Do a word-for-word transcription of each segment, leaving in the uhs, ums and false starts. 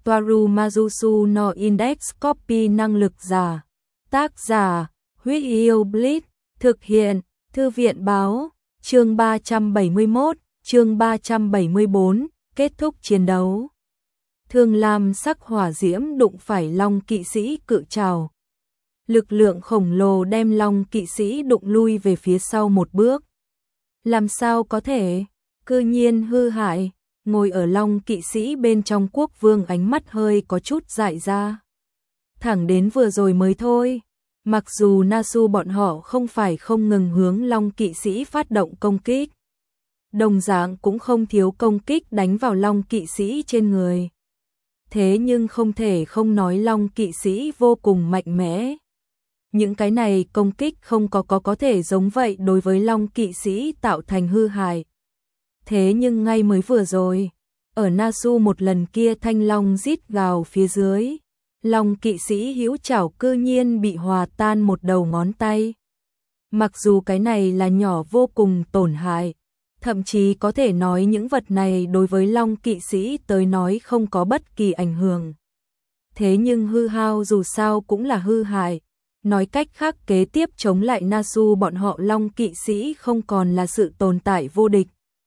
Toaru Majusu no Index Copy năng lực giả. Tác giả, Huyết Yêu Blitz, thực hiện, Thư viện báo, chương ba trăm bảy mươi mốt, chương ba trăm bảy mươi bốn, kết thúc chiến đấu. Thương lam sắc hỏa diễm đụng phải Long kỵ sĩ cự trảo. Lực lượng khổng lồ đem Long kỵ sĩ đụng lui về phía sau một bước. Làm sao có thể? Cư nhiên hư hại. Ngồi ở Long kỵ sĩ bên trong Quốc Vương ánh mắt hơi có chút dại ra. Thẳng đến vừa rồi mới thôi. Mặc dù Nasu bọn họ không phải không ngừng hướng Long kỵ sĩ phát động công kích. Đồng dạng cũng không thiếu công kích đánh vào Long kỵ sĩ trên người. Thế nhưng không thể không nói Long kỵ sĩ vô cùng mạnh mẽ. Những cái này công kích không có có có thể giống vậy đối với Long kỵ sĩ tạo thành hư hại. Thế nhưng ngay mới vừa rồi, ở Nasu một lần kia thanh long rít gào phía dưới, Long kỵ sĩ hữu chảo cư nhiên bị hòa tan một đầu ngón tay. Mặc dù cái này là nhỏ vô cùng tổn hại, thậm chí có thể nói những vật này đối với Long kỵ sĩ tới nói không có bất kỳ ảnh hưởng. Thế nhưng hư hao dù sao cũng là hư hại. Nói cách khác kế tiếp chống lại Nasu bọn họ Long kỵ sĩ không còn là sự tồn tại vô địch.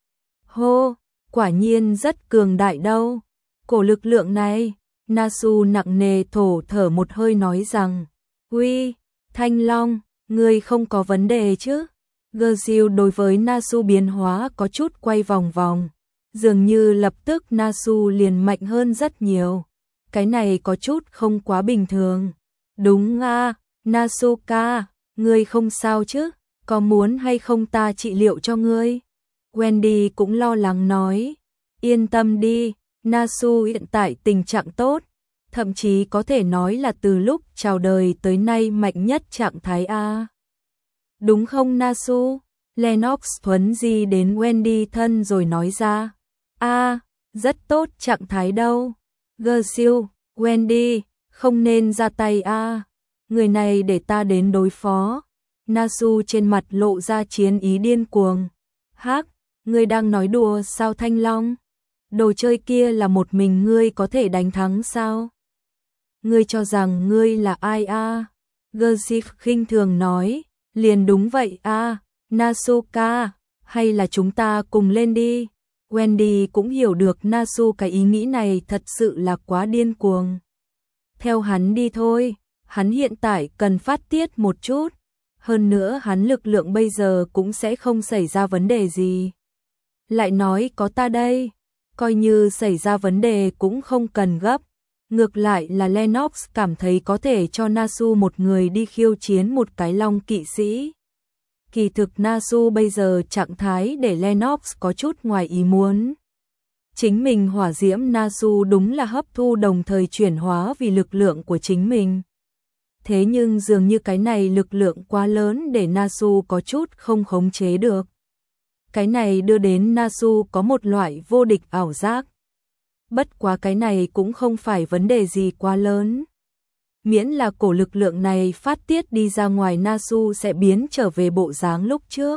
Hô, quả nhiên rất cường đại đâu. Cổ lực lượng này, Nasu nặng nề thổ thở một hơi nói rằng, uy, Thanh Long, ngươi không có vấn đề chứ? Gerziu đối với Nasu biến hóa có chút quay vòng vòng, dường như lập tức Nasu liền mạnh hơn rất nhiều. Cái này có chút không quá bình thường. Đúng à, Nasuka, ngươi không sao chứ? Có muốn hay không ta trị liệu cho ngươi? Wendy cũng lo lắng nói, yên tâm đi, Nasu hiện tại tình trạng tốt, thậm chí có thể nói là từ lúc chào đời tới nay mạnh nhất trạng thái A. Đúng không Nasu? Lennox thuấn di đến Wendy thân rồi nói ra, A, rất tốt trạng thái đâu. Gerziu, Wendy, không nên ra tay A, người này để ta đến đối phó. Nasu trên mặt lộ ra chiến ý điên cuồng. Hắc, ngươi đang nói đùa sao Thanh Long? Đồ chơi kia là một mình ngươi có thể đánh thắng sao? Ngươi cho rằng ngươi là ai a? Gerziu khinh thường nói, liền đúng vậy a, Nasuka, hay là chúng ta cùng lên đi. Wendy cũng hiểu được Nasu cái ý nghĩ này thật sự là quá điên cuồng. Theo hắn đi thôi, hắn hiện tại cần phát tiết một chút. Hơn nữa hắn lực lượng bây giờ cũng sẽ không xảy ra vấn đề gì. Lại nói có ta đây, coi như xảy ra vấn đề cũng không cần gấp. Ngược lại là Lennox cảm thấy có thể cho Nasu một người đi khiêu chiến một cái Long kỵ sĩ. Kỳ thực Nasu bây giờ trạng thái để Lennox có chút ngoài ý muốn. Chính mình hỏa diễm Nasu đúng là hấp thu đồng thời chuyển hóa vì lực lượng của chính mình. Thế nhưng dường như cái này lực lượng quá lớn để Nasu có chút không khống chế được. Cái này đưa đến Nasu có một loại vô địch ảo giác. Bất quá cái này cũng không phải vấn đề gì quá lớn. Miễn là cổ lực lượng này phát tiết đi ra ngoài Nasu sẽ biến trở về bộ dáng lúc trước.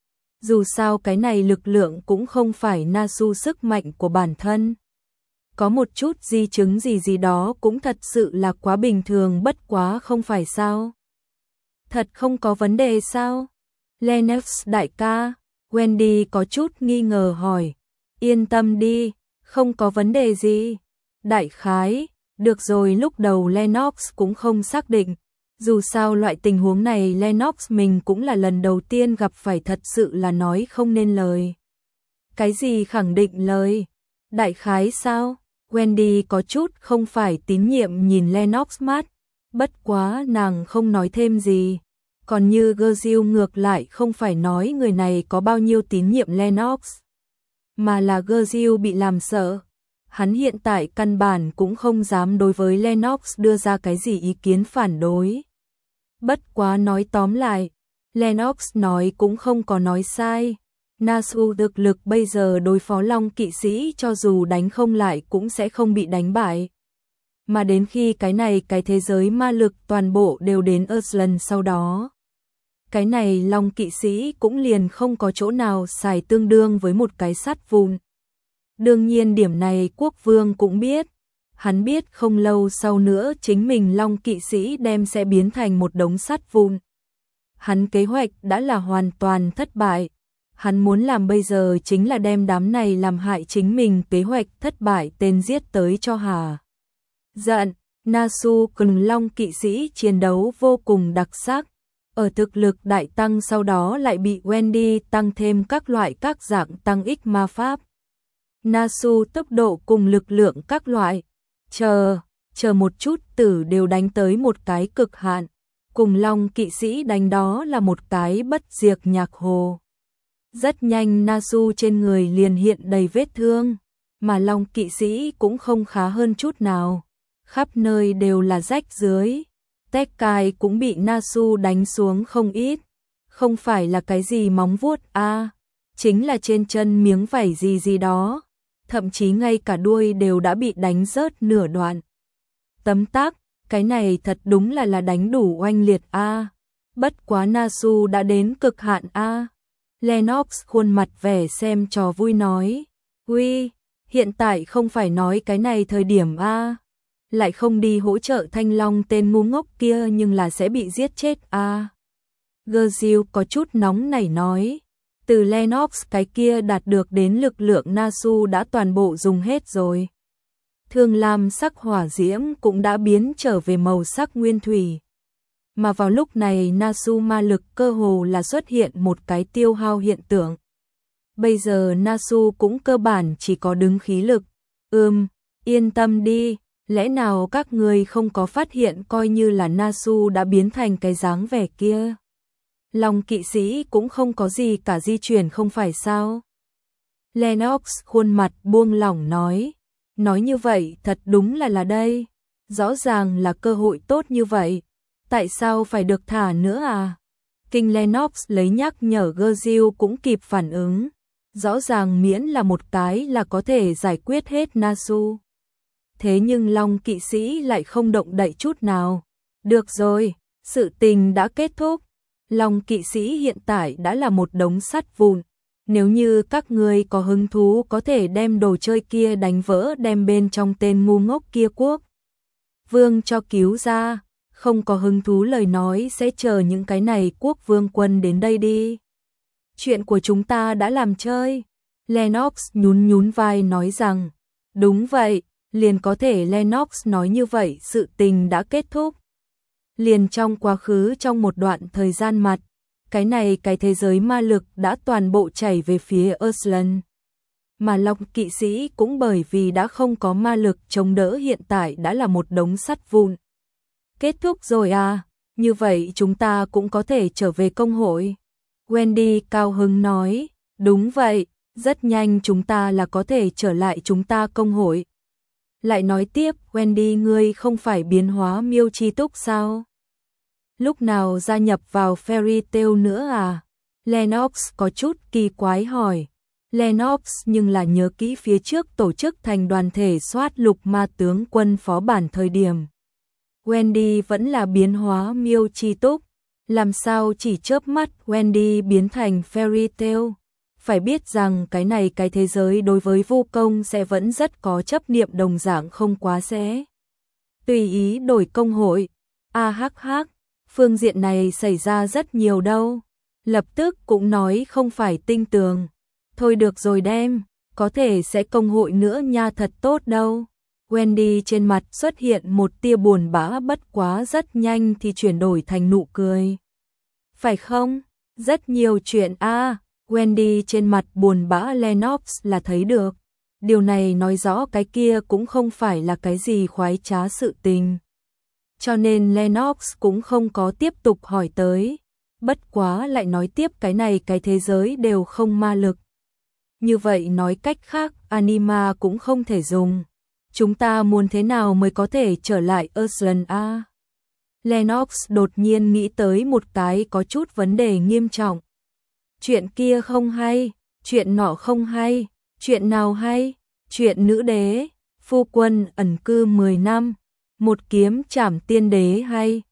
Dù sao cái này lực lượng cũng không phải Nasu sức mạnh của bản thân. Có một chút di chứng gì gì đó cũng thật sự là quá bình thường bất quá không phải sao. Thật không có vấn đề sao? Lennox đại ca, Wendy có chút nghi ngờ hỏi. Yên tâm đi, không có vấn đề gì. Đại khái, được rồi lúc đầu Lennox cũng không xác định. Dù sao loại tình huống này Lennox mình cũng là lần đầu tiên gặp phải thật sự là nói không nên lời. Cái gì khẳng định lời? Đại khái sao? Wendy có chút không phải tín nhiệm nhìn Lennox mắt. Bất quá nàng không nói thêm gì. Còn như Gerziu ngược lại không phải nói người này có bao nhiêu tín nhiệm Lennox. Mà là Gerziu bị làm sợ. Hắn hiện tại căn bản cũng không dám đối với Lennox đưa ra cái gì ý kiến phản đối. Bất quá nói tóm lại, Lennox nói cũng không có nói sai. Nasu thực lực bây giờ đối phó Long kỵ sĩ cho dù đánh không lại cũng sẽ không bị đánh bại. Mà đến khi cái này cái thế giới ma lực toàn bộ đều đến Earthland sau đó. Cái này Long kỵ sĩ cũng liền không có chỗ nào xài tương đương với một cái sắt vụn. Đương nhiên điểm này quốc vương cũng biết. Hắn biết không lâu sau nữa chính mình Long kỵ sĩ đem sẽ biến thành một đống sắt vụn. Hắn kế hoạch đã là hoàn toàn thất bại. Hắn muốn làm bây giờ chính là đem đám này làm hại chính mình kế hoạch thất bại tên giết tới cho hà. Giận, Nasu cùng Long kỵ sĩ chiến đấu vô cùng đặc sắc. Ở thực lực đại tăng sau đó lại bị Wendy tăng thêm các loại các dạng tăng ích ma pháp. Nasu tốc độ cùng lực lượng các loại. Chờ, chờ một chút tử đều đánh tới một cái cực hạn. Cùng Long kỵ sĩ đánh đó là một cái bất diệt nhạc hồ. Rất nhanh Nasu trên người liền hiện đầy vết thương, mà Long kỵ sĩ cũng không khá hơn chút nào. Khắp nơi đều là rách rưới. Tekai cũng bị Nasu đánh xuống không ít. Không phải là cái gì móng vuốt a, à, chính là trên chân miếng vảy gì gì đó. Thậm chí ngay cả đuôi đều đã bị đánh rớt nửa đoạn. Tấm tắc, cái này thật đúng là là đánh đủ oanh liệt a. À. Bất quá Nasu đã đến cực hạn a. À. Lennox khuôn mặt vẻ xem trò vui nói. Uy, hiện tại không phải nói cái này thời điểm a. À. Lại không đi hỗ trợ Thanh Long tên ngu ngốc kia nhưng là sẽ bị giết chết a. À. Gerziu có chút nóng nảy nói. Từ Lennox cái kia đạt được đến lực lượng Nasu đã toàn bộ dùng hết rồi. Thương lam sắc hỏa diễm cũng đã biến trở về màu sắc nguyên thủy. Mà vào lúc này Nasu ma lực cơ hồ là xuất hiện một cái tiêu hao hiện tượng. Bây giờ Nasu cũng cơ bản chỉ có đứng khí lực. Ừm, yên tâm đi, lẽ nào các người không có phát hiện coi như là Nasu đã biến thành cái dáng vẻ kia. Long kỵ sĩ cũng không có gì cả di chuyển không phải sao. Lennox khuôn mặt buông lỏng nói. Nói như vậy thật đúng là là đây. Rõ ràng là cơ hội tốt như vậy. Tại sao phải được thả nữa à? Kinh Lennox lấy nhắc nhở Gerziu cũng kịp phản ứng. Rõ ràng miễn là một cái là có thể giải quyết hết Nasu. Thế nhưng Long kỵ sĩ lại không động đậy chút nào. Được rồi, sự tình đã kết thúc. Long kỵ sĩ hiện tại đã là một đống sắt vụn. Nếu như các ngươi có hứng thú có thể đem đồ chơi kia đánh vỡ đem bên trong tên ngu ngốc kia quốc vương cho cứu ra. Không có hứng thú lời nói sẽ chờ những cái này quốc vương quân đến đây đi. Chuyện của chúng ta đã làm chơi. Lennox nhún nhún vai nói rằng. Đúng vậy, liền có thể Lennox nói như vậy sự tình đã kết thúc. Liền trong quá khứ trong một đoạn thời gian mặt, cái này cái thế giới ma lực đã toàn bộ chảy về phía Iceland. Mà Long kỵ sĩ cũng bởi vì đã không có ma lực chống đỡ hiện tại đã là một đống sắt vụn. Kết thúc rồi à, như vậy chúng ta cũng có thể trở về công hội. Wendy cao hứng nói, đúng vậy, rất nhanh chúng ta là có thể trở lại chúng ta công hội. Lại nói tiếp, Wendy ngươi không phải biến hóa miêu chi túc sao? Lúc nào gia nhập vào Fairy Tail nữa à? Lennox có chút kỳ quái hỏi. Lennox nhưng là nhớ kỹ phía trước tổ chức thành đoàn thể soát lục ma tướng quân phó bản thời điểm. Wendy vẫn là biến hóa miêu chi túc. Làm sao chỉ chớp mắt Wendy biến thành Fairy Tail? Phải biết rằng cái này cái thế giới đối với Vu Công sẽ vẫn rất có chấp niệm đồng dạng không quá sẽ. Tùy ý đổi công hội. A hắc hắc, phương diện này xảy ra rất nhiều đâu. Lập tức cũng nói không phải tinh tường. Thôi được rồi đem, có thể sẽ công hội nữa nha thật tốt đâu. Wendy trên mặt xuất hiện một tia buồn bã bất quá rất nhanh thì chuyển đổi thành nụ cười. Phải không? Rất nhiều chuyện a. À, Wendy trên mặt buồn bã Lennox là thấy được. Điều này nói rõ cái kia cũng không phải là cái gì khoái trá sự tình. Cho nên Lennox cũng không có tiếp tục hỏi tới. Bất quá lại nói tiếp cái này cái thế giới đều không ma lực. Như vậy nói cách khác, anima cũng không thể dùng. Chúng ta muốn thế nào mới có thể trở lại Iceland a? Lennox đột nhiên nghĩ tới một cái có chút vấn đề nghiêm trọng. Chuyện kia không hay, chuyện nọ không hay, chuyện nào hay, chuyện nữ đế, phu quân ẩn cư mười năm, một kiếm trảm tiên đế hay.